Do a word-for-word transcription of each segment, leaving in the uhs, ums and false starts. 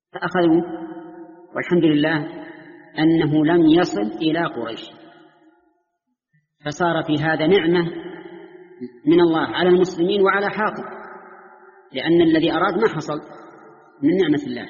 فأخذوا، والحمد لله أنه لم يصل إلى قريش، فصار في هذا نعمة من الله على المسلمين وعلى حاطب، لأن الذي أراد ما حصل من نعمة الله.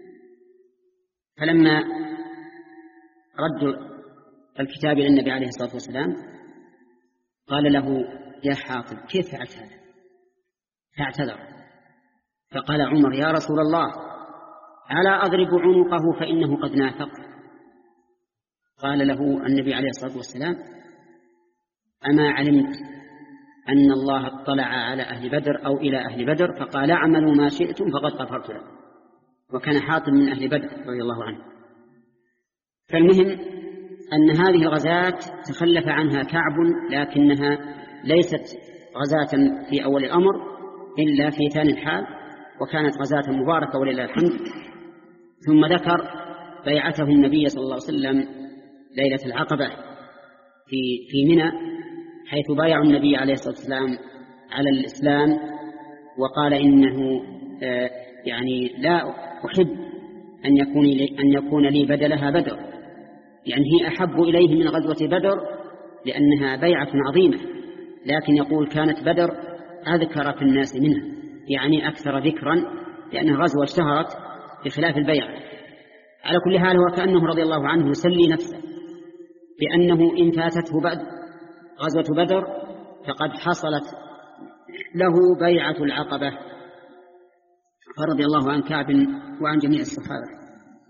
فلما ردوا الكتاب إلى النبي عليه الصلاة والسلام قال له: يا حاطب كيف فعلت هذا؟ فاعتذر، فقال عمر: يا رسول الله ألا أضرب عنقه فإنه قد نافق؟ قال له النبي عليه الصلاة والسلام: أما علمت أن الله اطلع على أهل بدر أو إلى أهل بدر فقال: اعملوا ما شئتم فقد غفرت لكم. وكان حاطب من أهل بدر رضي الله عنه. فالمهم أن هذه الغزاة تخلف عنها كعب، لكنها ليست غزاة في أول الأمر إلا في ثاني الحال، وكانت غزاة مباركة ولله الحمد. ثم ذكر بيعته النبي صلى الله عليه وسلم ليلة العقبة في في منى، حيث بايعوا النبي عليه الصلاة والسلام على الإسلام، وقال: إنه آه يعني لا أحب أن يكون لي, أن يكون لي بدلها بدر، يعني هي أحب إليه من غزوة بدر لأنها بيعة عظيمة، لكن يقول كانت بدر أذكر في الناس منها، يعني أكثر ذكرا، لأنها غزوة اشتهرت بخلاف البيعة. على كل حال هو كأنه رضي الله عنه يسلي نفسه بأنه إن فاتته بعد غزوة بدر فقد حصلت له بيعة العقبة. فرضي الله عن كعب وعن جميع الصحابة.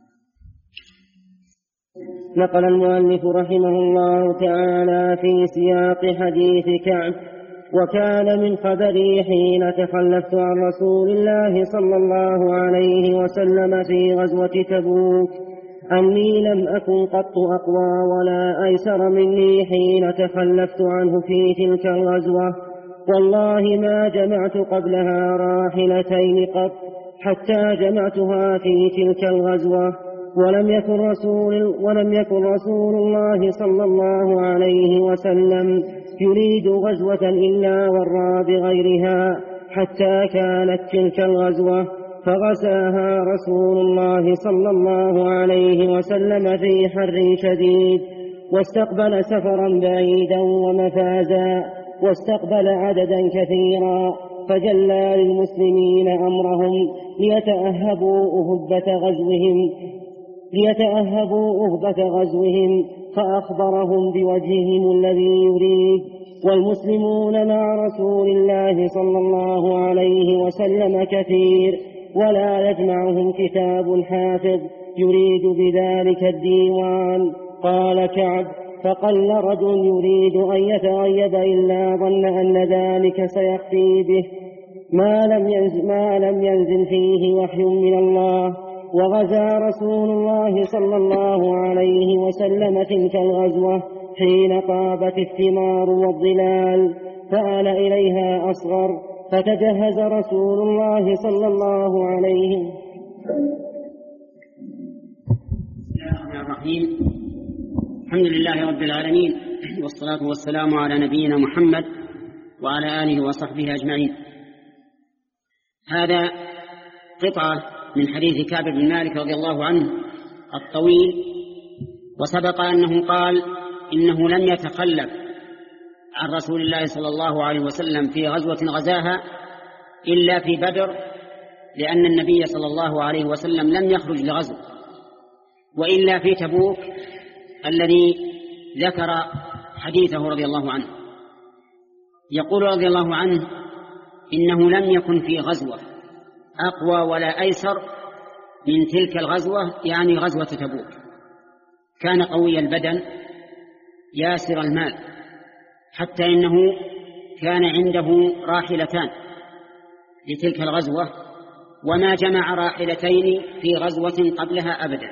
نقل المؤلف رحمه الله تعالى في سياق حديث كعب: وكان من خبري حين تخلفت عن رسول الله صلى الله عليه وسلم في غزوة تبوك أني لم أكن قط أقوى ولا أيسر مني حين تخلفت عنه في تلك الغزوة، والله ما جمعت قبلها راحلتين قط حتى جمعتها في تلك الغزوة، ولم يكن رسول, ولم يكن رسول الله صلى الله عليه وسلم يريد غزوة إلا ورى بغيرها حتى كانت تلك الغزوة، فغزاها رسول الله صلى الله عليه وسلم في حر شديد، واستقبل سفرا بعيدا ومفازا، واستقبل عددا كثيرا، فجلى للمسلمين أمرهم ليتأهبوا أهبة غزوهم ليتأهبوا أهبة غزوهم فأخبرهم بوجههم الذي يريد، والمسلمون مع رسول الله صلى الله عليه وسلم كثير، ولا يجمعهم كتاب حافظ يريد بذلك الديوان. قال كعب: فقل رجل يريد أن يتغيب إلا ظن أن ذلك سيخفي به ما لم ينزل, ما لم ينزل فيه وحي من الله. وغزا رسول الله صلى الله عليه وسلم تلك الغزوة حين طابت الثمار والظلال، فآل إليها أصغر، فتجهز رسول الله صلى الله عليه وسلم. بسم الله الرحمن الرحيم. الحمد لله رب العالمين، والصلاة والسلام على نبينا محمد وعلى آله وصحبه أجمعين. هذا قطعة من حديث كعب بن مالك رضي الله عنه الطويل، وسبق أنه قال إنه لم يتخلف عن رسول الله صلى الله عليه وسلم في غزوة غزاها إلا في بدر، لأن النبي صلى الله عليه وسلم لم يخرج لغزو، وإلا في تبوك الذي ذكر حديثه رضي الله عنه. يقول رضي الله عنه: إنه لم يكن في غزوة أقوى ولا أيسر من تلك الغزوة، يعني غزوة تبوك. كان قوي البدن ياسر المال، حتى إنه كان عنده راحلتان لتلك الغزوة، وما جمع راحلتين في غزوة قبلها أبدا،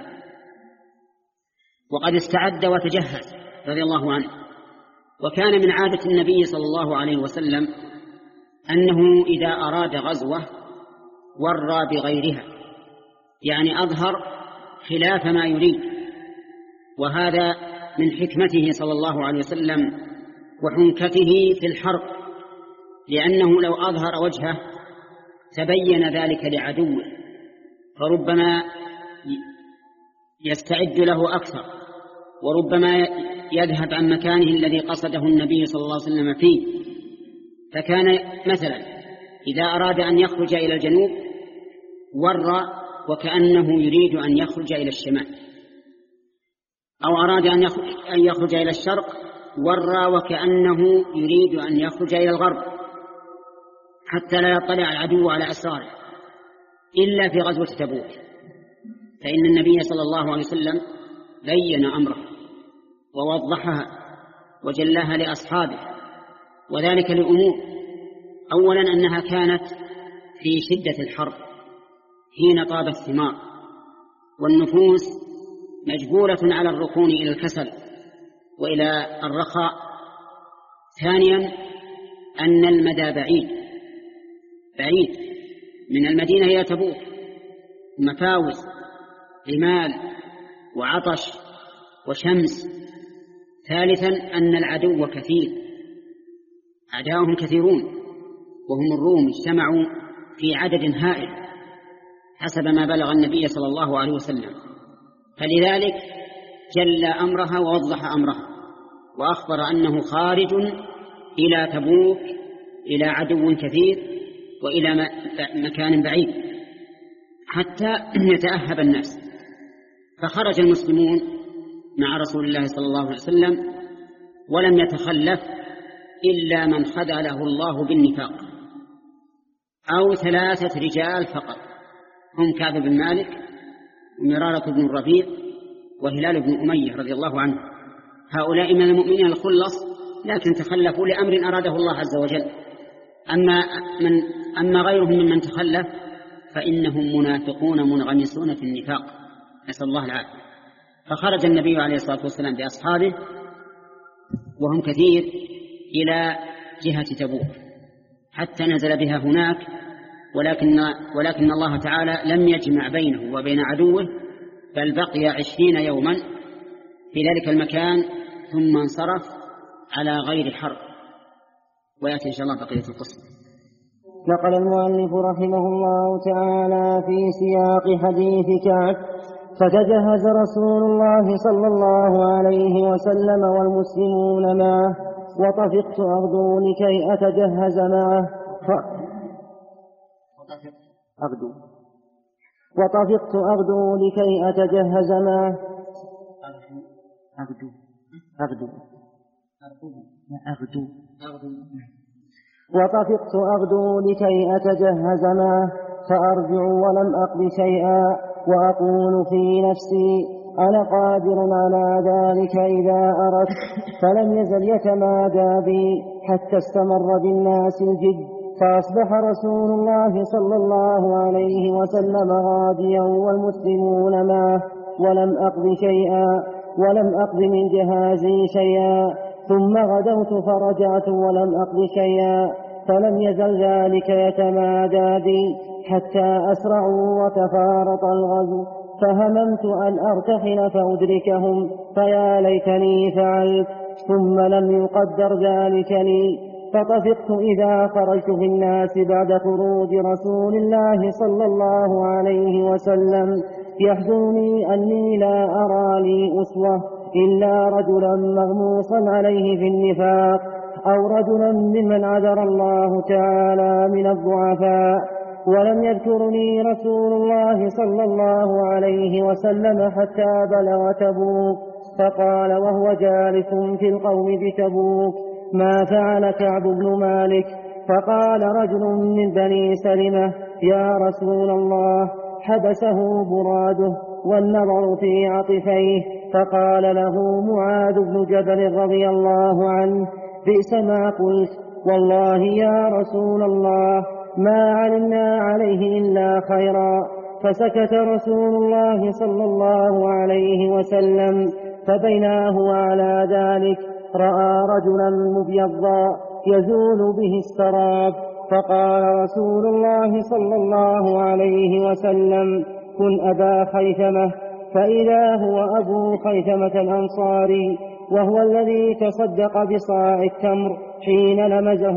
وقد استعد وتجهز رضي الله عنه. وكان من عادة النبي صلى الله عليه وسلم أنه إذا أراد غزوة ورى بغيرها، يعني أظهر خلاف ما يريد، وهذا من حكمته صلى الله عليه وسلم وحنكته في الحرب، لأنه لو أظهر وجهه تبين ذلك لعدوه، فربما يستعد له أكثر، وربما يذهب عن مكانه الذي قصده النبي صلى الله عليه وسلم فيه. فكان مثلا إذا أراد أن يخرج إلى الجنوب ور وكأنه يريد أن يخرج إلى الشمال، أو أراد أن يخرج إلى الشرق ور وكأنه يريد أن يخرج إلى الغرب، حتى لا يطلع العدو على أسراره إلا في غزوة تبوك، فإن النبي صلى الله عليه وسلم بين أمره ووضحها وجلاها لأصحابه، وذلك لأمور: أولا أنها كانت في شدة الحرب حين طاب الثمار والنفوس مجبولة على الركون إلى الكسل وإلى الرخاء. ثانيا أن المدى بعيد بعيد من المدينة إلى تبوك، مفاوز، رمال، وعطش، وشمس. ثالثا أن العدو كثير، أعداؤهم كثيرون، وهم الروم اجتمعوا في عدد هائل حسب ما بلغ النبي صلى الله عليه وسلم، فلذلك جل أمرها ووضح أمرها وأخبر أنه خارج إلى تبوك إلى عدو كثير وإلى مكان بعيد حتى يتأهب الناس. فخرج المسلمون مع رسول الله صلى الله عليه وسلم، ولم يتخلف إلا من خذله الله بالنفاق، أو ثلاثة رجال فقط، هم كعب بن مالك ومرارة بن الربيع وهلال بن أمية رضي الله عنه. هؤلاء من المؤمنين الخلص، لكن تخلفوا لأمر أراده الله عز وجل. أما, من أما غيرهم ممن تخلف فإنهم منافقون منغمسون في النفاق، نسأل الله العافية. فخرج النبي عليه الصلاة والسلام بأصحابه وهم كثير إلى جهة تبوك حتى نزل بها هناك، ولكن, ولكن الله تعالى لم يجمع بينه وبين عدوه، بل بقي عشرين يوما في ذلك المكان ثم انصرف على غير حرب. ويأتي إن شاء الله بقية القصة. نقل المؤلف رحمه الله تعالى في سياق حديث كعب: فتجهز رسول الله صلى الله عليه وسلم والمسلمون معه، وطفقت أغدو لكي أتجهز معه ف... أغدو وطفقت أغدو لكي أتجهز معه أغدو أغدو أغدو وطفقت أغدو لكي أتجهز معه، فأرجع ولم أقض شيئا، وأقول في نفسي: أنا قادر على ذلك إذا أردت. فلم يزل يتمادى بي حتى استمر بالناس الجد، فأصبح رسول الله صلى الله عليه وسلم غاديا والمسلمون معه، ولم أقض شيئا ولم أقض من جهازي شيئا. ثم غدوت فرجعت ولم أقض شيئا، فلم يزل ذلك يتمادى بي حتى أسرعوا وتفارط الغزو، فهممت أن أرتحل فأدركهم، فيا ليتني فعلت، ثم لم يقدر ذلك لي. فطفقت إذا خرجت في الناس بعد خروج رسول الله صلى الله عليه وسلم، يحزنني أني لا أرى لي أسوة إلا رجلا مغموصا عليه في النفاق، أو رجلا ممن عذر الله تعالى من الضعفاء. ولم يذكرني رسول الله صلى الله عليه وسلم حتى بلغ تبوك، فقال وهو جالس في القوم بتبوك: ما فعل كعب بن مالك؟ فقال رجل من بني سلمة: يا رسول الله، حبسه براده والنظر في عطفيه. فقال له معاذ بن جبل رضي الله عنه: بئس ما قلت، والله يا رسول الله ما علمنا عليه إلا خيرا. فسكت رسول الله صلى الله عليه وسلم، فبينا هو على ذلك رأى رجلا مبيضا يزول به السراب، فقال رسول الله صلى الله عليه وسلم: كن أبا خيثمة. فإذا هو أبو خيثمة الأنصاري، وهو الذي تصدق بصاع التمر حين لمزه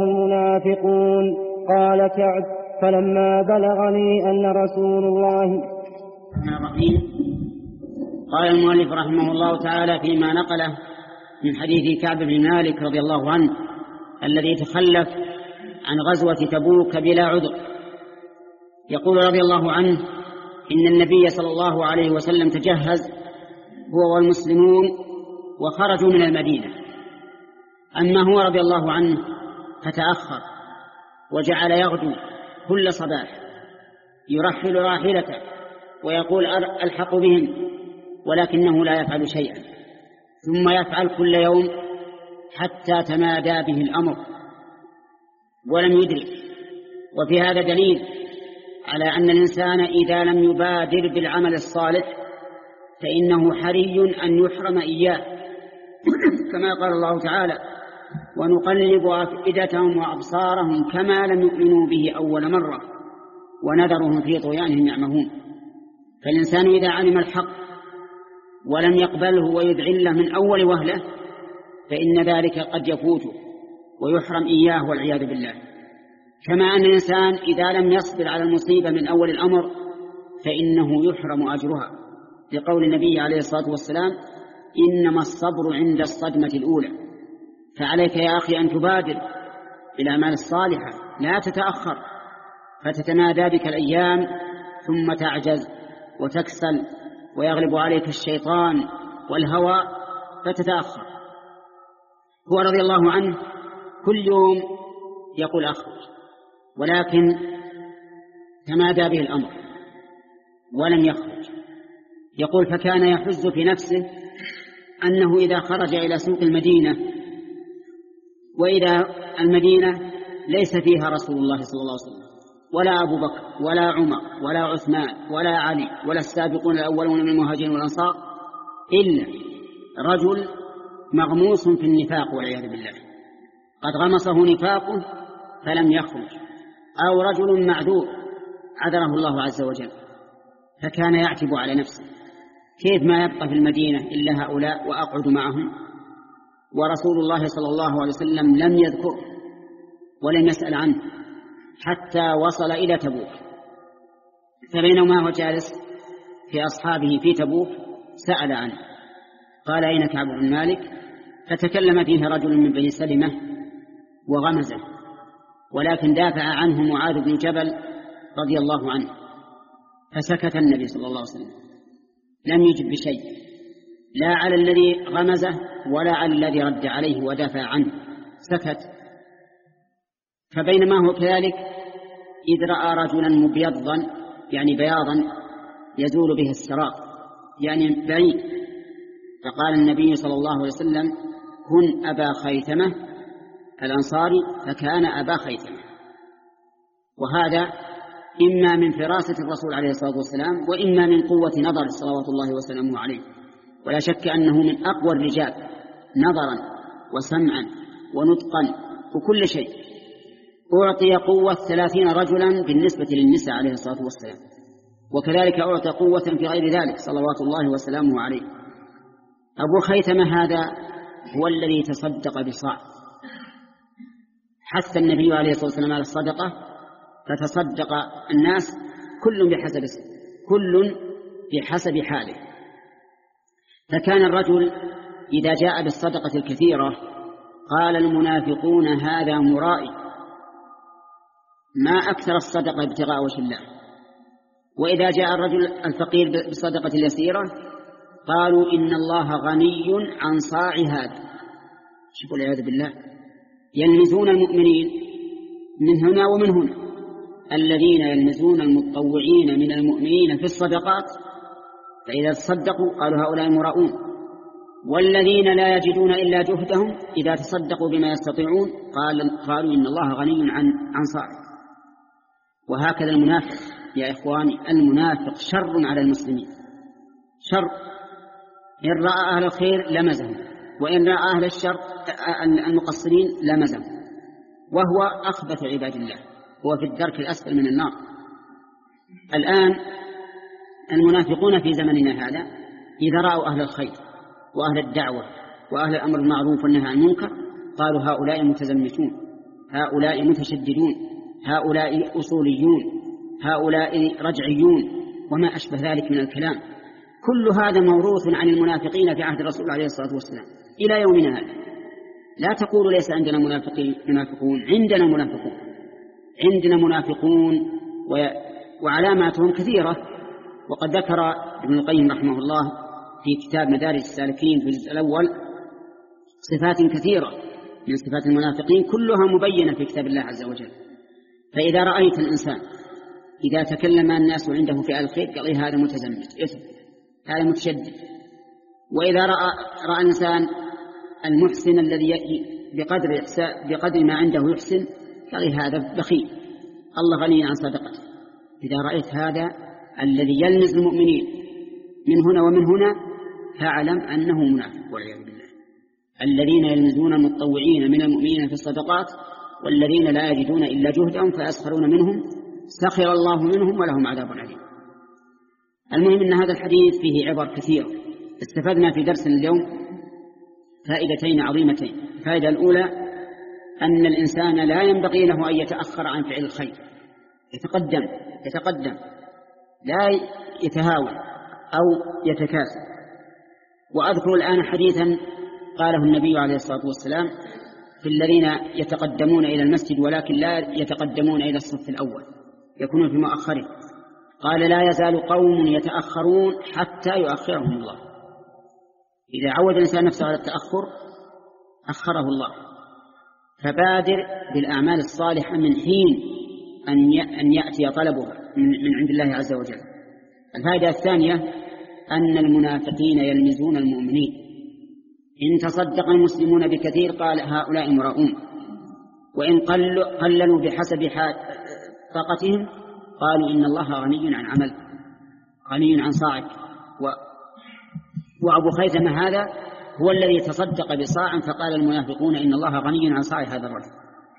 المنافقون. قال كعب: فلما بلغني أن رسول الله الرحمن الرحيم. قال المؤلف رحمه الله تعالى فيما نقله من حديث كعب بن مالك رضي الله عنه الذي تخلف عن غزوة تبوك بلا عذر، يقول رضي الله عنه إن النبي صلى الله عليه وسلم تجهز هو والمسلمون وخرجوا من المدينة، أما هو رضي الله عنه فتأخر وجعل يغدو كل صباح يرحل راحلته ويقول ألحق بهم، ولكنه لا يفعل شيئا، ثم يفعل كل يوم حتى تمادى به الأمر ولم يدرك. وفي هذا دليل على أن الإنسان إذا لم يبادر بالعمل الصالح فإنه حري أن يحرم إياه، كما قال الله تعالى ونقلب أفئدتهم وأبصارهم كما لم يؤمنوا به أول مرة ونذرهم في طغيانهم يعمهون. فالإنسان إذا علم الحق ولم يقبله ويذعله من أول وهلة فإن ذلك قد يفوته ويحرم إياه والعياذ بالله. كما أن الإنسان إذا لم يصبر على المصيبة من أول الأمر فإنه يحرم أجرها، لقول النبي عليه الصلاة والسلام إنما الصبر عند الصدمة الأولى. فعليك يا أخي أن تبادر بالأعمال الصالحة، لا تتأخر فتتمادى بك الأيام ثم تعجز وتكسل ويغلب عليك الشيطان والهوى فتتأخر. هو رضي الله عنه كل يوم يقول أخرج، ولكن تمادى به الأمر ولم يخرج. يقول فكان يحز في نفسه أنه إذا خرج إلى سوق المدينة وإذا المدينة ليس فيها رسول الله صلى الله عليه وسلم ولا أبو بكر ولا عمر ولا عثمان ولا علي ولا السابقون الأولون من المهاجرين والأنصار إلا رجل مغموس في النفاق والعياذ بالله، قد غمسه نفاقه فلم يخرج، أو رجل معذور عذره الله عز وجل. فكان يعتب على نفسه كيف ما يبقى في المدينة إلا هؤلاء وأقعد معهم، ورسول الله صلى الله عليه وسلم لم يذكر ولم يسأل عنه حتى وصل إلى تبوك. فبينما هو جالس في أصحابه في تبوك سأل عنه، قال أين كعب بن مالك؟ فتكلم فيه رجل من بني سلمة وغمزه، ولكن دافع عنه معاذ بن جبل رضي الله عنه، فسكت النبي صلى الله عليه وسلم لم يجب بشيء، لا على الذي غمزه ولا على الذي رد عليه ودافع عنه، سكت. فبينما هو كذلك إذ رأى رجلا مبيضا يعني بياضا يزول به السراق يعني بعيد، فقال النبي صلى الله عليه وسلم كن أبا خيثمة الأنصاري، فكان أبا خيثمة. وهذا إما من فراسة الرسول عليه الصلاة والسلام وإما من قوة نظر صلوات الله وسلامه عليه، ولا شك أنه من أقوى الرجال نظرا وسمعا ونطقا وكل شيء. أعطي قوة ثلاثين رجلا بالنسبة للنساء عليه الصلاة والسلام، وكذلك أعطى قوة في غير ذلك صلوات الله وسلامه عليه. أبو خيثمة هذا هو الذي تصدق بصاع، حث النبي عليه الصلاة والسلام على الصدقة فتصدق الناس كل بحسب كل بحسب حاله. فكان الرجل إذا جاء بالصدقة الكثيرة قال المنافقون هذا مرائي، ما أكثر الصدقة ابتغاء وجه الله. وإذا جاء الرجل الفقير بالصدقة اليسيرة قالوا إن الله غني عن صاع هذا. شوفوا العياذ بالله، يلمزون المؤمنين من هنا ومن هنا، الذين يلمزون المتطوعين من المؤمنين في الصدقات فإذا تصدقوا قالوا هؤلاء مراؤون، والذين لا يجدون إلا جهدهم إذا تصدقوا بما يستطيعون قال قالوا إن الله غني عن عن صاع. وهكذا المنافق يا إخواني، المنافق شر على المسلمين، شر. إن رأى أهل الخير لمزهم، وإن رأى أهل الشر المقصرين لمزهم، وهو أخبث عباد الله، هو في الدرك الأسفل من النار. الآن المنافقون في زمننا هذا إذا رأوا أهل الخير وأهل الدعوة وأهل الأمر المعروف والنهي عن المنكر قالوا هؤلاء متزمتون، هؤلاء متشددون، هؤلاء أصوليون، هؤلاء رجعيون، وما أشبه ذلك من الكلام، كل هذا موروث عن المنافقين في عهد الرسول عليه الصلاة والسلام إلى يومنا هذا. لا تقولوا ليس عندنا منافقون، عندنا منافقون، عندنا منافقون وعلاماتهم كثيرة. وقد ذكر ابن القيم رحمه الله في كتاب مدارج السالكين في الجزء الأول صفات كثيرة من صفات المنافقين كلها مبينة في كتاب الله عز وجل. فإذا رأيت الإنسان إذا تكلم الناس عنده في الخير قال هذا متزمت، هذا متشدد. وإذا رأى, رأى الإنسان المحسن الذي بقدر, بقدر ما عنده يحسن قال هذا بخيل، الله غني عن صدقته. إذا رأيت هذا الذي يلمز المؤمنين من هنا ومن هنا فاعلم أنه منافق والعياذ بالله. الذين يلمزون المتطوعين من المؤمنين في الصدقات والذين لا يجدون إلا جهدهم فيسخرون منهم سخر الله منهم ولهم عذاب عليم. المهم أن هذا الحديث فيه عبر كثيرة. استفدنا في درس اليوم فائدتين عظيمتين. الفائدة الأولى أن الإنسان لا ينبغي له أن يتأخر عن فعل الخير، يتقدم يتقدم لا يتهاون أو يتكاسل. وأذكر الآن حديثا قاله النبي عليه الصلاة والسلام في الذين يتقدمون إلى المسجد ولكن لا يتقدمون إلى الصف الأول، يكونون في مؤخره. قال لا يزال قوم يتأخرون حتى يؤخرهم الله. إذا عود الإنسان نفسه على التأخر أخره الله. فبادر بالأعمال الصالحة من حين أن يأتي طلبها من عند الله عز وجل. الفائدة الثانية أن المنافقين يلمزون المؤمنين. إن تصدق المسلمون بكثير قال هؤلاء مراؤون، وإن قللوا بحسب طاقتهم قالوا إن الله غني عن عمل، غني عن صاعك. و... وأبو خيثمة هذا هو الذي تصدق بصاع فقال المنافقون إن الله غني عن صاع هذا الرجل،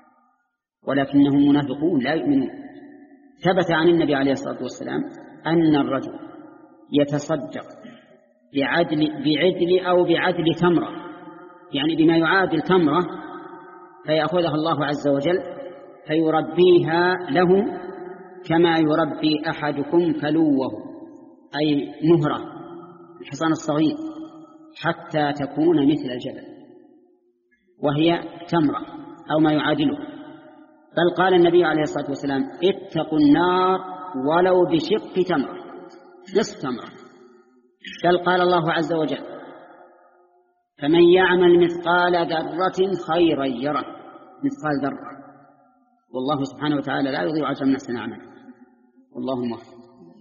ولكنهم منافقون لا يؤمنون. ثبت عن النبي عليه الصلاة والسلام أن الرجل يتصدق بعدل, بعدل أو بعدل تمرة، يعني بما يعادل تمرة، فيأخذها الله عز وجل فيربيها له كما يربي أحدكم فلوه، أي مهرة الحصان الصغير، حتى تكون مثل الجبل، وهي تمرة أو ما يعادله. بل قال النبي عليه الصلاة والسلام اتقوا النار ولو بشق تمرة، نصف تمرة. بل قال الله عز وجل فمن يعمل مثقال ذرة خيرا يره، مثقال ذرة. والله سبحانه وتعالى لا يضيع أجر من أحسن عملا. والله موفق.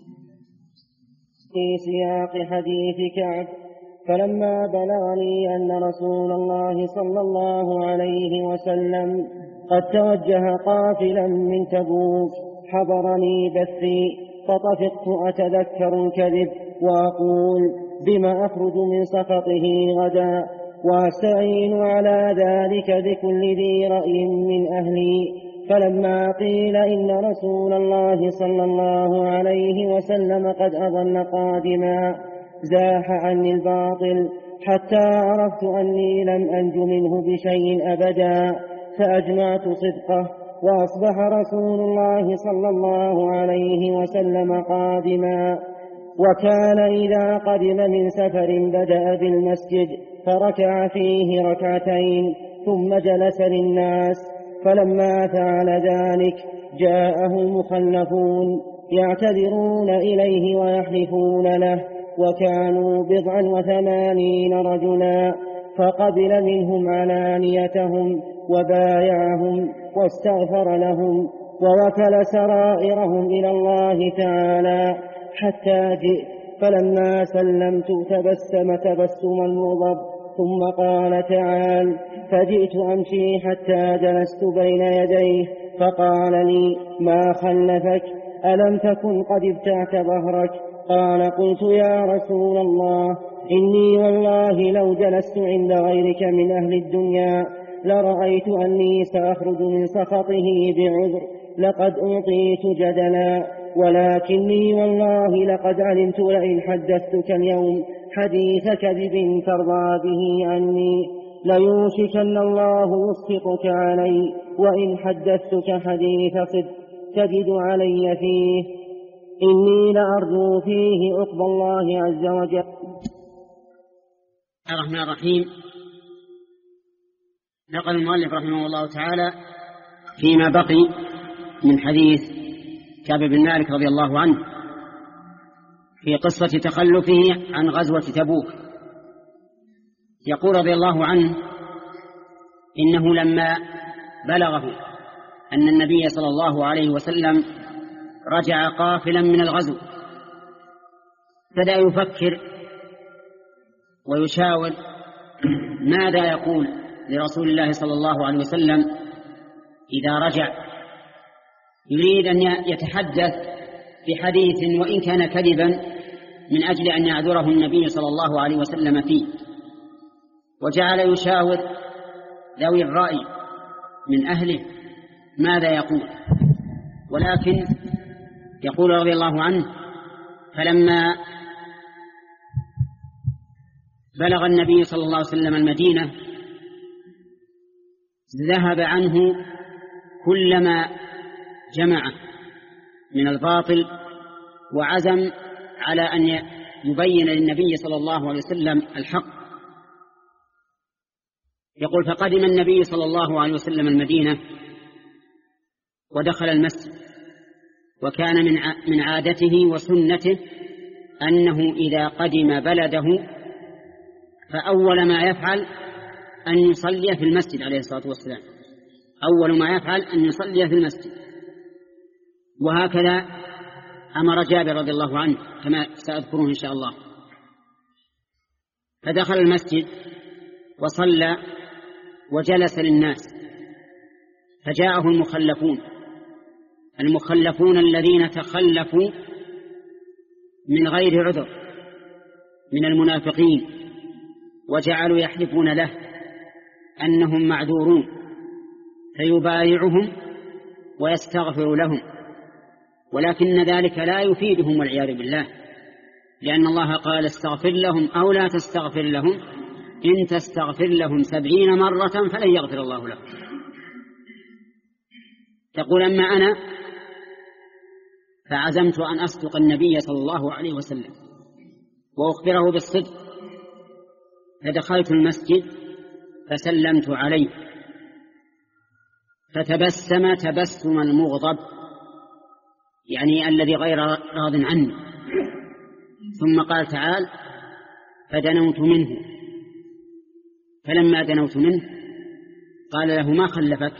في سياق حديث كعب فلما بلغني أن رسول الله صلى الله عليه وسلم قد توجه قافلا من تبوك حضرني بثي، فطفقت أتذكر الكذب وأقول بما أخرج من سخطه غدا، وأستعين على ذلك بكل ذي رأي من أهلي. فلما قيل إن رسول الله صلى الله عليه وسلم قد أظن قادما زاح عني الباطل حتى عرفت أني لم أنج منه بشيء أبدا، فأجمعت صدقه. وأصبح رسول الله صلى الله عليه وسلم قادما، وكان إذا قدم من سفر بدأ بالمسجد فركع فيه ركعتين ثم جلس للناس. فلما فعل ذلك جاءه المخلفون يعتذرون إليه ويحلفون له، وكانوا بضعا وثمانين رجلا، فقبل منهم علانيتهم وبايعهم واستغفر لهم ووكل سرائرهم إلى الله تعالى حتى جئت. فلما سلمت تبسم تبسم المغضب ثم قال تعال، فجئت أمشي حتى جلست بين يديه فقال لي ما خلفك؟ ألم تكن قد ابتعت ظهرك؟ قال قلت يا رسول الله إني والله لو جلست عند غيرك من أهل الدنيا لرأيت أني سأخرج من سخطه بعذر، لقد أعطيت جدلا، ولكني والله لقد علمت لئن حدثتك اليوم حديث كذب ترضى به عني ليوشكن الله يسخطك علي، وإن حدثتك حديث صدق تجد علي فيه. إني لأرجو فيه عقب الله عز وجل. الرحمن الرحيم. نقل المؤلف رحمه الله تعالى فيما بقي من حديث كعب بن مالك رضي الله عنه في قصة تخلفه عن غزوة تبوك. يقول رضي الله عنه: إنه لما بلغه أن النبي صلى الله عليه وسلم رجع قافلا من الغزو بدأ يفكر ويشاور ماذا يقول لرسول الله صلى الله عليه وسلم إذا رجع. يريد أن يتحدث بحديث وإن كان كذبا من أجل أن يعذره النبي صلى الله عليه وسلم فيه، وجعل يشاور ذوي الرأي من أهله ماذا يقول. ولكن يقول رضي الله عنه: فلما بلغ النبي صلى الله عليه وسلم المدينة ذهب عنه كل ما جمع من الباطل، وعزم على أن يبين للنبي صلى الله عليه وسلم الحق. يقول: فقدم النبي صلى الله عليه وسلم المدينة ودخل المسجد، وكان من عادته وسنته أنه إذا قدم بلده فأول ما يفعل أن يصلي في المسجد عليه الصلاة والسلام. أول ما يفعل أن يصلي في المسجد، وهكذا أمر جابر رضي الله عنه كما سأذكره إن شاء الله. فدخل المسجد وصلى وجلس للناس، فجاءه المخلفون المخلفون الذين تخلفوا من غير عذر من المنافقين، وجعلوا يحلفون له أنهم معذورون، فيبايعهم ويستغفر لهم، ولكن ذلك لا يفيدهم والعياذ بالله، لأن الله قال: استغفر لهم أو لا تستغفر لهم إن تستغفر لهم سبعين مرة فلن يغفر الله لهم. تقول: أما أنا فعزمت أن أصدق النبي صلى الله عليه وسلم وأخبره بالصدق، فدخلت المسجد فسلمت عليه فتبسم تبسم المغضب، يعني الذي غير راض عني، ثم قال: تعال. فدنوت منه، فلما دنوت منه قال له: ما خلفك؟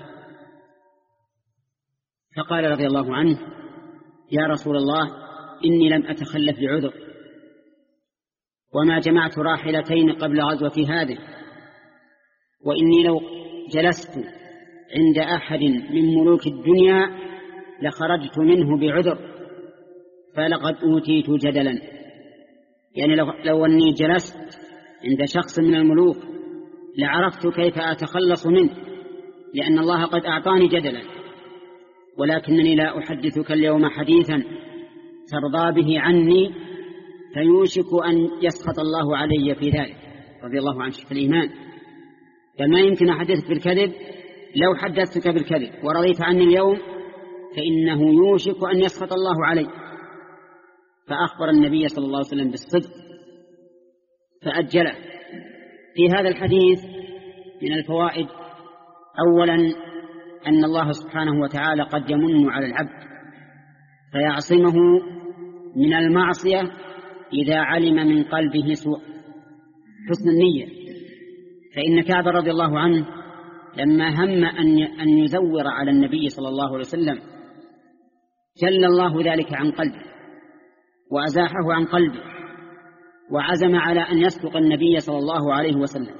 فقال رضي الله عنه: يا رسول الله، إني لم أتخلف بعذر، وما جمعت راحلتين قبل غزوة هذه، وإني لو جلست عند أحد من ملوك الدنيا لخرجت منه بعذر، فلقد أوتيت جدلا. يعني لو, لو أني جلست عند شخص من الملوك لعرفت كيف أتخلص منه، لأن الله قد أعطاني جدلا، ولكنني لا أحدثك اليوم حديثا ترضى به عني فيوشك أن يسخط الله علي في ذلك. رضي الله عنه في الإيمان قال: ما يمكن أحدثك بالكذب، لو حدثتك بالكذب ورضيت عني اليوم فإنه يوشك أن يسخط الله علي. فأخبر النبي صلى الله عليه وسلم بالصدق فأجله. في هذا الحديث من الفوائد: أولا أن الله سبحانه وتعالى قد يمن على العبد فيعصمه من المعصية إذا علم من قلبه سوء حسن النية. فإن كعب رضي الله عنه لما هم أن يزور على النبي صلى الله عليه وسلم جل الله ذلك عن قلبه وأزاحه عن قلبه، وعزم على أن يصدق النبي صلى الله عليه وسلم.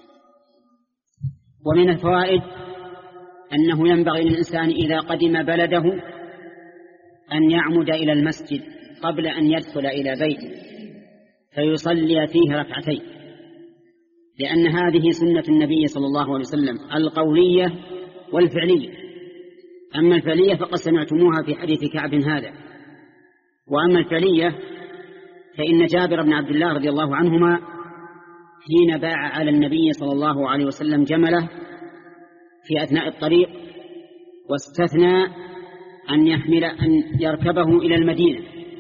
ومن الفوائد أنه ينبغي للإنسان إذا قدم بلده أن يعمد إلى المسجد قبل أن يدخل إلى بيته فيصلي فيه ركعتين، لأن هذه سنة النبي صلى الله عليه وسلم القولية والفعلية. أما الفعلية فقد سمعتموها في حديث كعب هذا، وأما الفعلية فإن جابر بن عبد الله رضي الله عنهما حين باع على النبي صلى الله عليه وسلم جمله في أثناء الطريق واستثنى أن يحمل أن يركبه إلى المدينة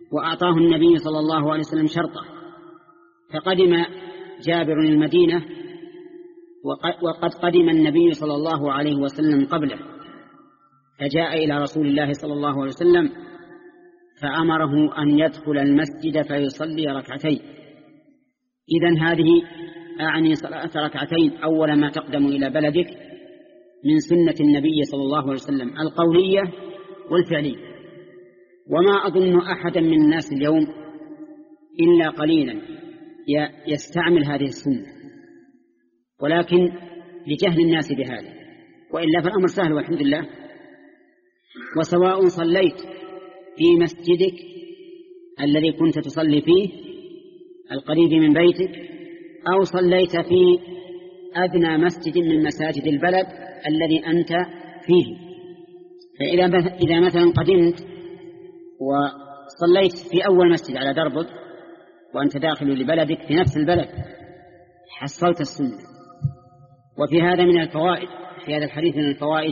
وأعطاه النبي صلى الله عليه وسلم شرطه، فقدم جابر المدينة وقد قدم النبي صلى الله عليه وسلم قبله، فجاء إلى رسول الله صلى الله عليه وسلم فأمره أن يدخل المسجد فيصلي ركعتين. إذن هذه أعني صلاة ركعتين أول ما تقدم إلى بلدك من سنة النبي صلى الله عليه وسلم القولية والفعلية. وما أظن أحدا من الناس اليوم إلا قليلا يستعمل هذه السنة، ولكن لجهل الناس بهذا، وإلا فالأمر سهل والحمد لله. وسواء صليت في مسجدك الذي كنت تصلي فيه القريب من بيتك أو صليت في أدنى مسجد من مساجد البلد الذي أنت فيه، فإذا مثلا قدمت وصليت في أول مسجد على دربك وأنت داخل لبلدك في نفس البلد حصلت السنة. وفي هذا من الفوائد، في هذا الحديث من الفوائد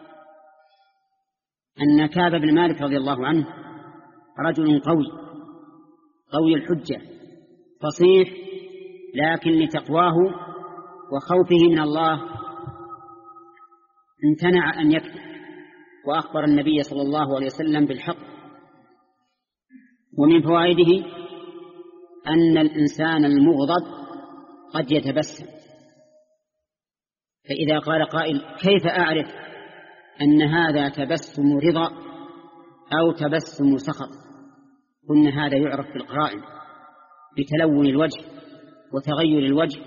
أن كعب بن مالك رضي الله عنه رجل قوي قوي الحجة فصيح، لكن لتقواه وخوفه من الله امتنع أن يكذب، وأخبر النبي صلى الله عليه وسلم بالحق. ومن فوائده أن الإنسان المغضب قد يتبسم، فإذا قال قائل كيف أعرف أن هذا تبسم رضا أو تبسم سخط؟ قلنا هذا يعرف في القرائن بتلون الوجه وتغير الوجه،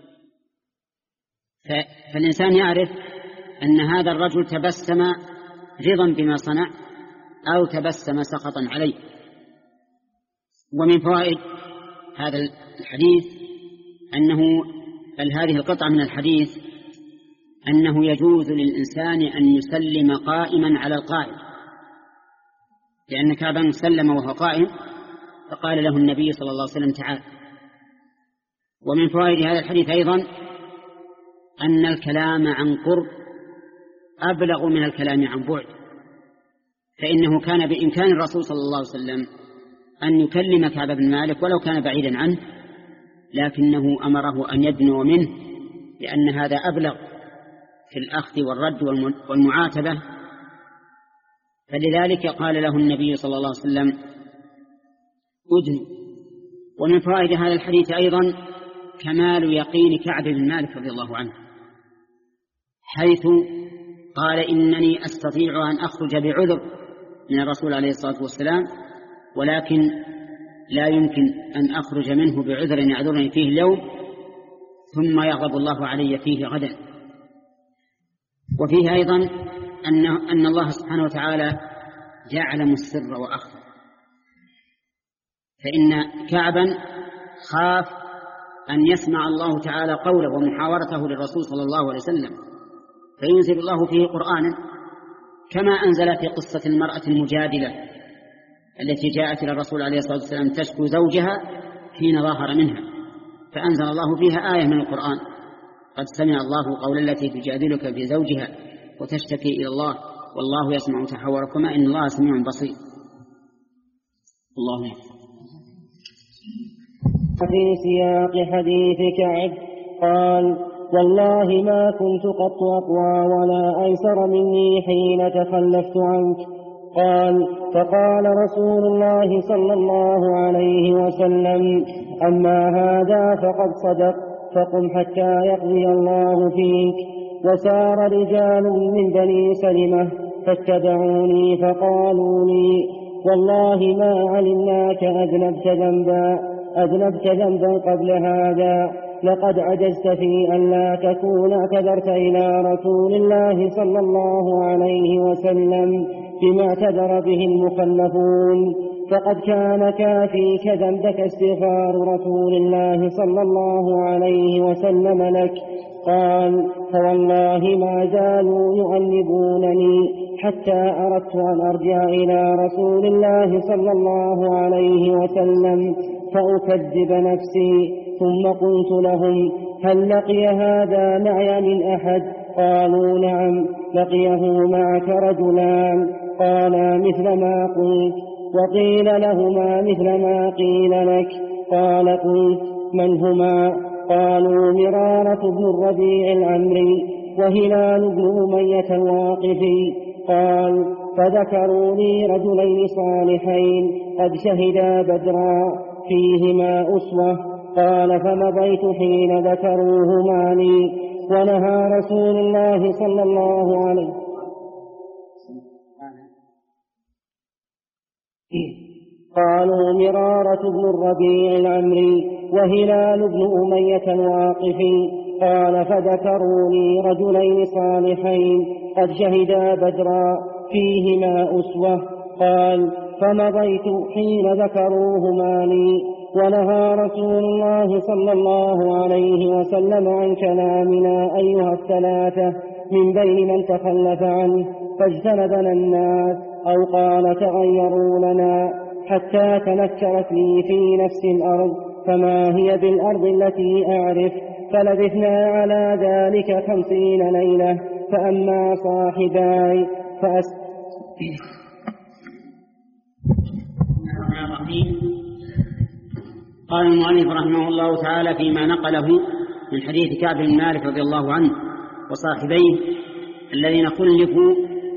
فالإنسان يعرف أن هذا الرجل تبسم رضا بما صنع أو تبسم سخطا عليه. ومن فوائد هذا الحديث أنه بل هذه القطعة من الحديث أنه يجوز للإنسان أن يسلم قائما على القائم، لأن كعبا سلم وهو قائم فقال له النبي صلى الله عليه وسلم تعال. ومن فوائد هذا الحديث أيضا أن الكلام عن قرب أبلغ من الكلام عن بعد، فإنه كان بإمكان الرسول صلى الله عليه وسلم أن يكلم كعب بن مالك ولو كان بعيدا عنه، لكنه أمره أن يدنو منه لأن هذا أبلغ في الأخذ والرد والمعاتبة، فلذلك قال له النبي صلى الله عليه وسلم أدن. ومن فوائد هذا الحديث أيضا كمال يقين كعب بن مالك رضي الله عنه، حيث قال إنني أستطيع أن أخرج بعذر من الرسول عليه الصلاة والسلام، ولكن لا يمكن أن أخرج منه بعذر يعذرني فيه اليوم ثم يغضب الله علي فيه غدا. وفيه أيضا أن, أن الله سبحانه وتعالى يعلم السر وأخفى، فإن كعبا خاف أن يسمع الله تعالى قوله ومحاورته للرسول صلى الله عليه وسلم فينزل الله فيه قرآنا، كما أنزل في قصة المرأة المجادلة التي جاءت إلى الرسول عليه الصلاة والسلام تشكو زوجها حين ظاهر منها، فأنزل الله فيها آية من القرآن قد سمع الله قول التي تجادلك في زوجها وتشتكي إلى الله والله يسمع تحاوركما إن الله سميع بصير. اللهم في سياق حديث كعب قال والله ما كنت قط أقوى ولا أيسر مني حين تخلفت عنك. قال فقال رسول الله صلى الله عليه وسلم أما هذا فقد صدق فقم حتى يقضي الله فيك. وسار رجال من بني سلمة فاتبعوني فقالوا لي والله ما علمناك أذنبت ذنبا أذنبت ذنبا قبل هذا، لقد عجزت في أن لا تكون اعتذرت إلى رسول الله صلى الله عليه وسلم بما اعتذر به المخلفون، فقد كان كافيك ذنبك استغفار رسول الله صلى الله عليه وسلم لك. قال فوالله ما زالوا يؤنبونني حتى أردت أن أرجع إلى رسول الله صلى الله عليه وسلم فأكذب نفسي، ثم قلت لهم هل لقي هذا معي من أحد؟ قالوا نعم لقيه معك رجلان. قال مثل ما قلت وقيل لهما مثل ما قيل لك. قال قلت من هما؟ قالوا مرارة بن الربيع العمري وهلال بن أمية الواقفي. قال فذكروا لي رجلين صالحين قد شهدا بدرا فيهما أسوة. قال فمضيت حين ذكروهما لي، ونهى رسول الله صلى الله عليه وسلم قالوا مرارة بن الربيع العمري وهلال بن أمية الواقفي. قال فذكروا لي رجلين صالحين قد شهدا بدرا فيهما أسوة. قال فمضيت حين ذكروهما لي، ونهى رسول الله صلى الله عليه وسلم عن كلامنا أيها الثلاثة من بين من تخلف عنه فاجتنبنا الناس، أو قال تغيروا لنا، حتى تنكرت لي في نفس الأرض فما هي بالأرض التي أعرف. فلبثنا على ذلك خمسين ليلة. فأما صاحباي فأس قال المؤلف رحمه الله تعالى فيما نقله من حديث كعب بن مالك رضي الله عنه وصاحبيه الذين خلفوا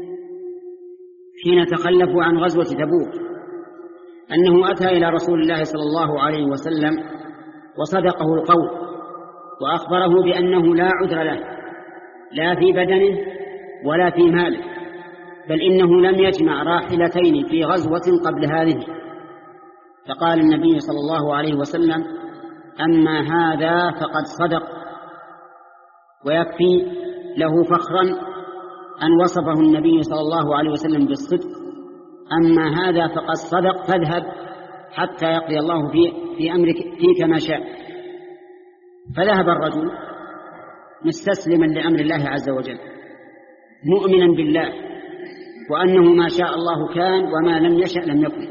حين تخلفوا عن غزوة تبوك، أنه أتى إلى رسول الله صلى الله عليه وسلم وصدقه القول وأخبره بأنه لا عذر له لا في بدنه ولا في ماله، بل إنه لم يجمع راحلتين في غزوة قبل هذه. فقال النبي صلى الله عليه وسلم أما هذا فقد صدق، ويكفي له فخرا أن وصفه النبي صلى الله عليه وسلم بالصدق. أما هذا فقد صدق، فاذهب حتى يقضي الله في, في أمرك فيك ما شاء. فذهب الرجل مستسلما لأمر الله عز وجل مؤمنا بالله وأنه ما شاء الله كان وما لم يشأ لم يكن.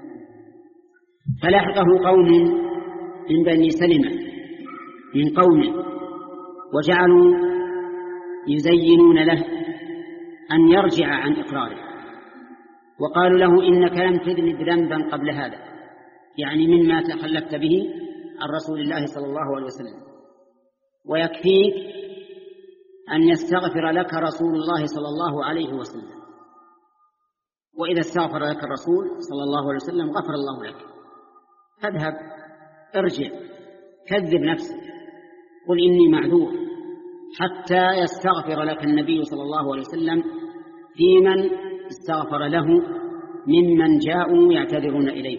فلاحقه قوم من بني سلمة من قومه وجعلوا يزينون له أن يرجع عن إقراره، وقالوا له إنك لم تذنب ذنبا قبل هذا، يعني مما تخلفت به عن رسول الله صلى الله عليه وسلم، ويكفيك أن يستغفر لك رسول الله صلى الله عليه وسلم، وإذا استغفر لك الرسول صلى الله عليه وسلم غفر الله لك. فاذهب ارجع كذب نفسك قل إني معذور، حتى يستغفر لك النبي صلى الله عليه وسلم في من استغفر له ممن جاءوا يعتذرون إليه.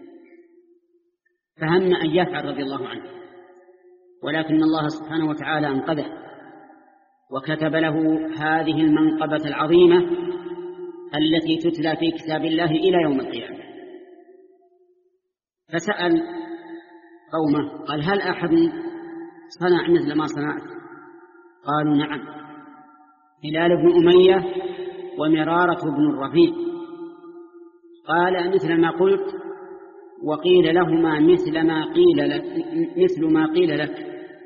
فهم أن يفعل رضي الله عنه، ولكن الله سبحانه وتعالى أنقذه وكتب له هذه المنقبة العظيمة التي تتلى في كتاب الله إلى يوم القيامة. فسأل قومه قال هل أحد صنع مثل ما صنعت؟ قالوا نعم، هلال بن أمية ومرارة بن الربيع. قال مثل ما قلت، وقيل لهما مثل ما قيل لك مثل ما قيل لك.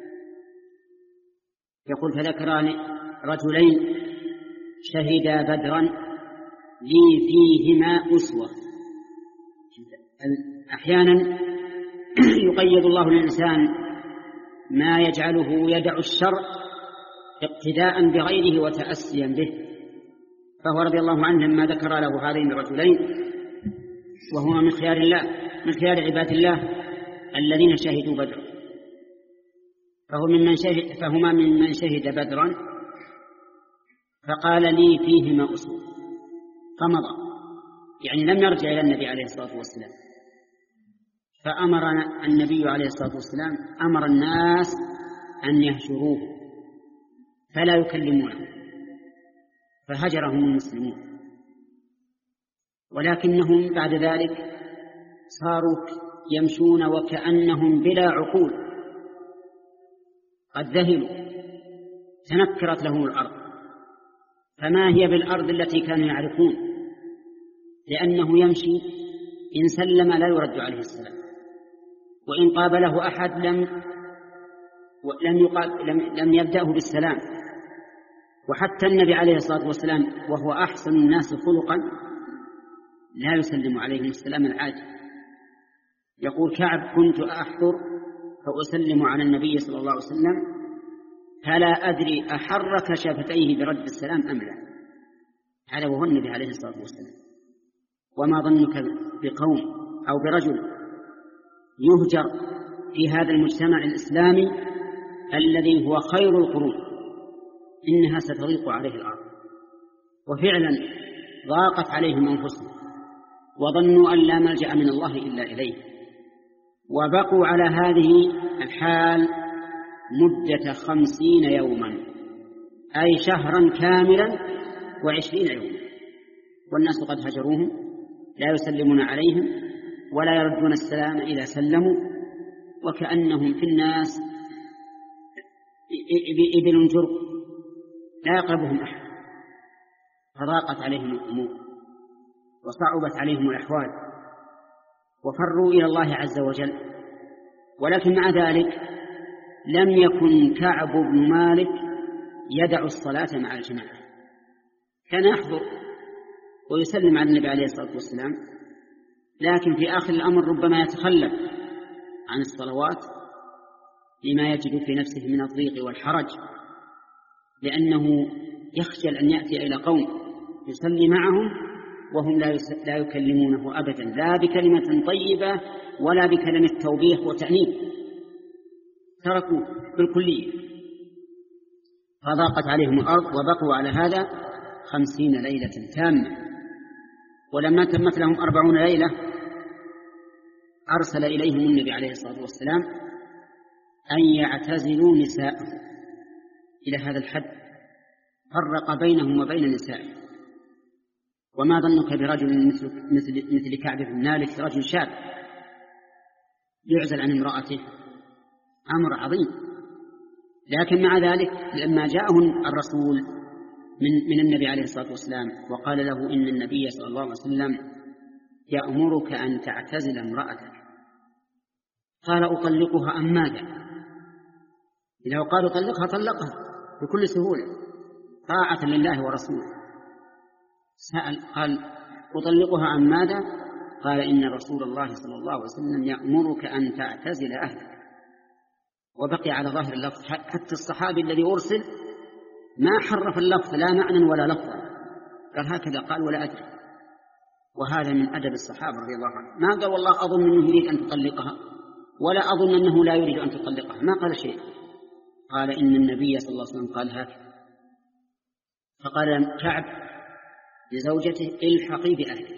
يقول فذكران رجلين شهدا بدرا لي فيهما أسوة. أحيانا يقيد الله للإنسان ما يجعله يدع الشر اقتداء بغيره وتأسيا به. فهو رضي الله عنه لما ذكر له هذين الرجلين وهما من خيار الله من خيار عباد الله الذين شهدوا بدرا، فهو ممن شهد فهما ممن شهد بدرا، فقال لي فيهما أسوة، فمضى، يعني لم يرجع إلى النبي عليه الصلاة والسلام. فأمر النبي عليه الصلاة والسلام أمر الناس أن يهجروه فلا يكلمونه، فهجرهم المسلمون. ولكنهم بعد ذلك صاروا يمشون وكأنهم بلا عقول، قد ذهلوا، تنكرت لهم الأرض، فما هي بالأرض التي كانوا يعرفون، لأنه يمشي إن سلم لا يرد عليه السلام، وإن قابله أحد لم لم, يقال لم, لم يبدأه بالسلام. وحتى النبي عليه الصلاة والسلام وهو أحسن الناس خلقا لا يسلم عليهم السلام العاجل. يقول كعب كنت أحضر فأسلم على النبي صلى الله عليه وسلم فلا أدري أحرك شفتيه برد السلام أم لا. هذا وهو النبي عليه الصلاة والسلام. وما ظنك بقوم أو برجل يهجر في هذا المجتمع الإسلامي الذي هو خير القرون، إنها ستضيق عليه الأرض. وفعلا ضاقت عليهم أنفسهم وظنوا أن لا ملجأ من الله إلا إليه، وبقوا على هذه الحال مدة خمسين يوما، أي شهرا كاملا وعشرين يوما، والناس قد هجروهم، لا يسلمون عليهم ولا يردون السلام إذا سلموا، وكأنهم في الناس إبل جرب لا يقربهم أحد. فضاقت عليهم الأمور وصعبت عليهم الأحوال وفروا إلى الله عز وجل. ولكن مع ذلك لم يكن كعب بن مالك يدع الصلاة مع الجماعة، كان يحضر ويسلم على النبي عليه الصلاة والسلام، لكن في آخر الأمر ربما يتخلف عن الصلوات لما يجد في نفسه من الضيق والحرج، لأنه يخجل أن يأتي إلى قوم يصلي معهم وهم لا يكلمونه أبدا، لا بكلمة طيبة ولا بكلمة توبيخ وتأنيب، تركوا بالكلية. فضاقت عليهم الأرض وبقوا على هذا خمسين ليلة تامة. ولما تمت لهم أربعون ليلة أرسل إليهم النبي عليه الصلاة والسلام أن يعتزلوا نساءهم إلى هذا الحد، فرق بينهم وبين نسائهم. وما ظنك برجل مثل, مثل, مثل كعب بن مالك، رجل شاب يعزل عن امرأته، أمر عظيم. لكن مع ذلك لما جاءه الرسول من, من النبي عليه الصلاة والسلام وقال له إن النبي صلى الله عليه وسلم يأمرك أن تعتزل امرأتك، قال أطلقها أم ماذا؟ إذا قال طلقها طلقها بكل سهولة طاعة لله ورسوله. سأل قال أطلقها أم ماذا؟ قال إن رسول الله صلى الله عليه وسلم يأمرك أن تعتزل أهلك. وبقي على ظاهر اللفظ، حتى الصحابي الذي أرسل ما حرف اللفظ لا معنى ولا لفظا، قال هكذا قال ولا أدري. وهذا من أدب الصحابة رضي الله عنهم، ما قال والله أظن أنه يريد أن تطلقها ولا أظن أنه لا يريد أن تطلقها، ما قال شيء، قال إن النبي صلى الله عليه وسلم قال هكذا. فقال كعب لزوجته الحقي بأهلك،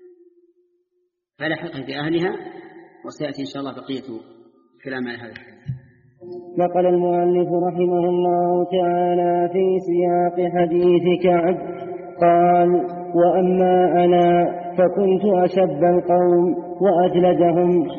فلحقه بأهلها. وسيأتي إن شاء الله بقية كلام على هذا الحديث. نقل المؤلف رحمه الله تعالى في سياق حديث كعب قال: وأما أنا فكنت أشب القوم وأجلدهم،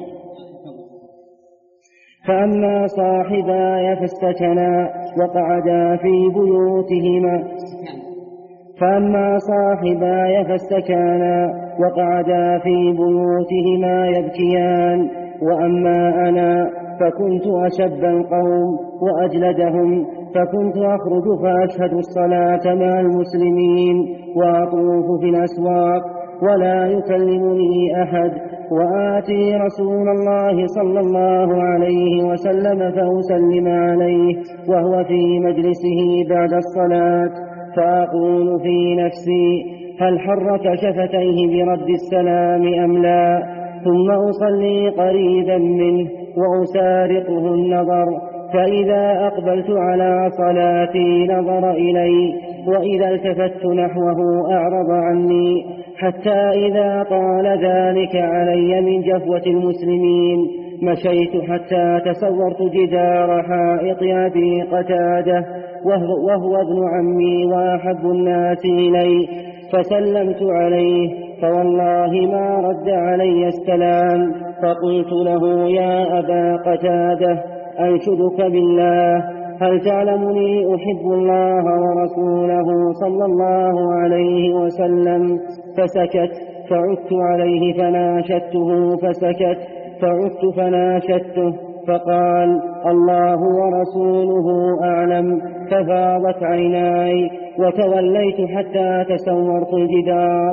فأما صاحباي فاستكنا وقعدا في بيوتهما فأما صاحباي فاستكانا وقعدا في بيوتهما يبكيان، وأما أنا فكنت أشب القوم وأجلدهم، فكنت أخرج فأشهد الصلاة مع المسلمين وأطوف في الأسواق ولا يكلمني أحد، وآتي رسول الله صلى الله عليه وسلم فأسلم عليه وهو في مجلسه بعد الصلاة، فأقول في نفسي هل حرك شفتيه برد السلام أم لا، ثم أصلي قريبا منه وأسارقه النظر، فإذا أقبلت على صلاتي نظر إلي، وإذا التفت نحوه أعرض عني، حتى إذا طال ذلك علي من جفوة المسلمين مشيت حتى تصورت جدار حائط أبي قتادة وهو, وهو ابن عمي وأحب الناس إلي، فسلمت عليه فوالله ما رد علي السلام، فقلت له يا أبا قتادة أنشدك بالله هل تعلمني أحب الله ورسوله صلى الله عليه وسلم؟ فسكت، فعدت عليه فناشدته فسكت، فعدت فناشدته فقال الله ورسوله أعلم، ففاضت عيناي وتوليت حتى تسورت الجدار،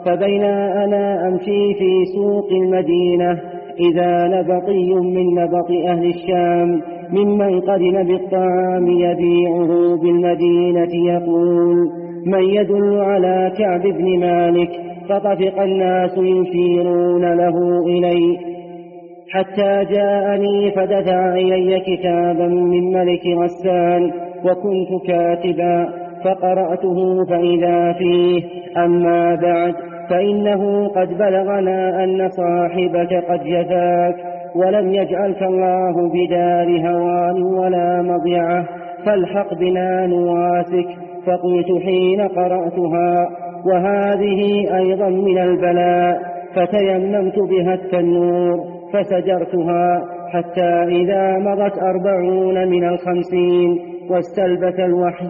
فبينا أنا أمشي في سوق المدينة إذا نبطي من نبط أهل الشام ممن قرن بالطعام يبيعه بالمدينة يقول: من يدل على كعب بن مالك؟ فطفق الناس يشيرون له إلي حتى جاءني فدفع إلي كتابا من ملك غسان وكنت كاتبا فقرأته فإذا فيه: أما بعد فإنه قد بلغنا أن صاحبك قد جفاك ولم يجعلك الله بدار هوان ولا مضيعة، فالحق بنا نواسك. فقلت حين قرأتها: وهذه أيضا من البلاء، فتيممت بها التنور فسجرتها حتى إذا مضت أربعون من الخمسين واستلبث الوحي.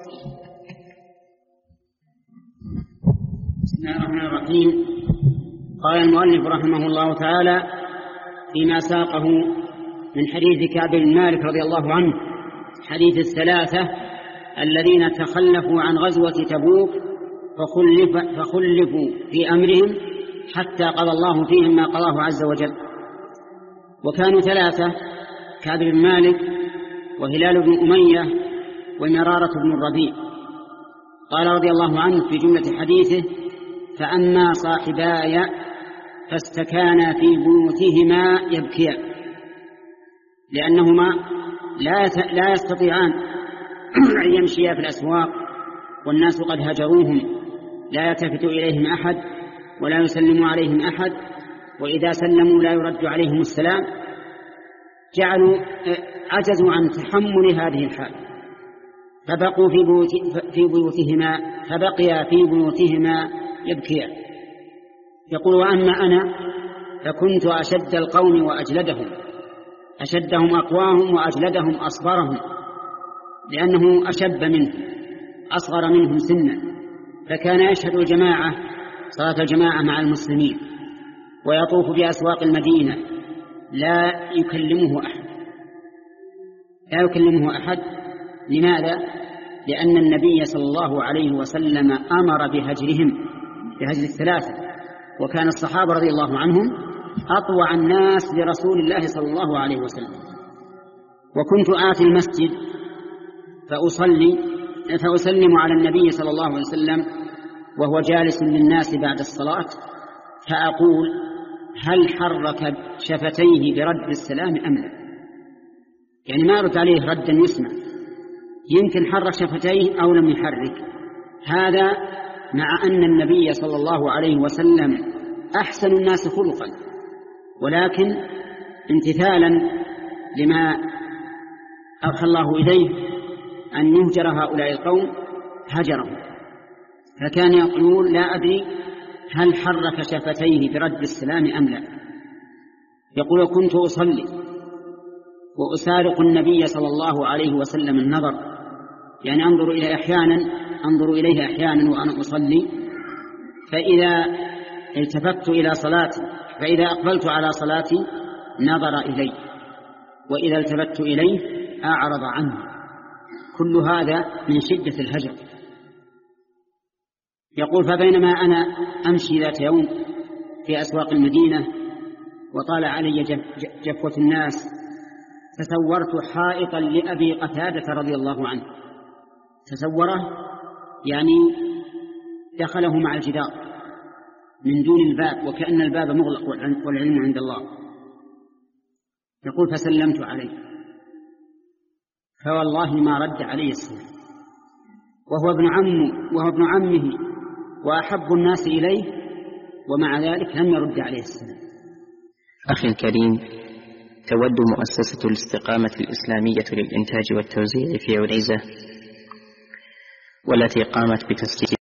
بسم الله الرحمن الرحيم. قال المؤلف رحمه الله تعالى فيما ساقه من حديث كعب بن مالك رضي الله عنه، حديث الثلاثة الذين تخلفوا عن غزوة تبوك فخلف فخلفوا في أمرهم حتى قضى الله فيهم ما قضاه عز وجل. وكانوا ثلاثة: كعب بن مالك وهلال بن أمية ومرارة بن الربيع. قال رضي الله عنه في جملة حديثه: فأما صاحباي فاستكانا في بيوتهما يبكيان، لأنهما لا يستطيعان أن يمشيا في الأسواق والناس قد هجروهم، لا يلتفت إليهم أحد ولا يسلم عليهم أحد، وإذا سلموا لا يرد عليهم السلام، جعلوا عجزوا عن تحمل هذه الحال، فبقوا في, بيوت في بيوتهما فبقيا في بيوتهما يبكيان. يقول: وأما أنا فكنت أشد القوم وأجلدهم، أشدهم أقواهم وأجلدهم أصغرهم، لأنه أشب منهم أصغر منهم سنا، فكان يشهد الجماعة صلاة الجماعة مع المسلمين ويطوف بأسواق المدينة لا يكلمه أحد لا يكلمه أحد لماذا؟ لأن النبي صلى الله عليه وسلم أمر بهجرهم، بهجر الثلاثة، وكان الصحابة رضي الله عنهم أطوع الناس لرسول الله صلى الله عليه وسلم. وكنت آتي المسجد فأصلي فأسلم على النبي صلى الله عليه وسلم وهو جالس للناس بعد الصلاة، فأقول: هل حرك شفتيه برد السلام أم لا؟ يعني ما رد عليه ردا يسمع، يمكن حرك شفتيه أو لم يحرك. هذا مع أن النبي صلى الله عليه وسلم أحسن الناس خلقا، ولكن امتثالا لما أوحى الله إليه أن يهجر هؤلاء القوم هجرهم، فكان يقول: لا أدري هل حرك شفتيه برد السلام أم لا. يقول: كنت أصلي وأسارق النبي صلى الله عليه وسلم النظر، يعني أنظر إليه أحيانا أنظر إليه أحيانا وأنا أصلي، فإذا التفت إلى صلاتي فإذا أقبلت على صلاتي نظر إلي، وإذا التفت إليه أعرض عنه. كل هذا من شدة الهجر. يقول: فبينما أنا أمشي ذات يوم في أسواق المدينة وطال علي جفوة الناس، تصورت حائطا لأبي قتادة رضي الله عنه. تصوره يعني دخله مع الجدار من دون الباب، وكأن الباب مغلق والعلم عند الله. يقول: فسلمت عليه فوالله ما رد علي السلام، وهو ابن عمه وهو ابن عمه وأحب الناس إليه، ومع ذلك لم يرد عليه السلام. أخي الكريم، تود مؤسسة الاستقامة الإسلامية للإنتاج والتوزيع في عنيزة، والتي قامت بتسجيل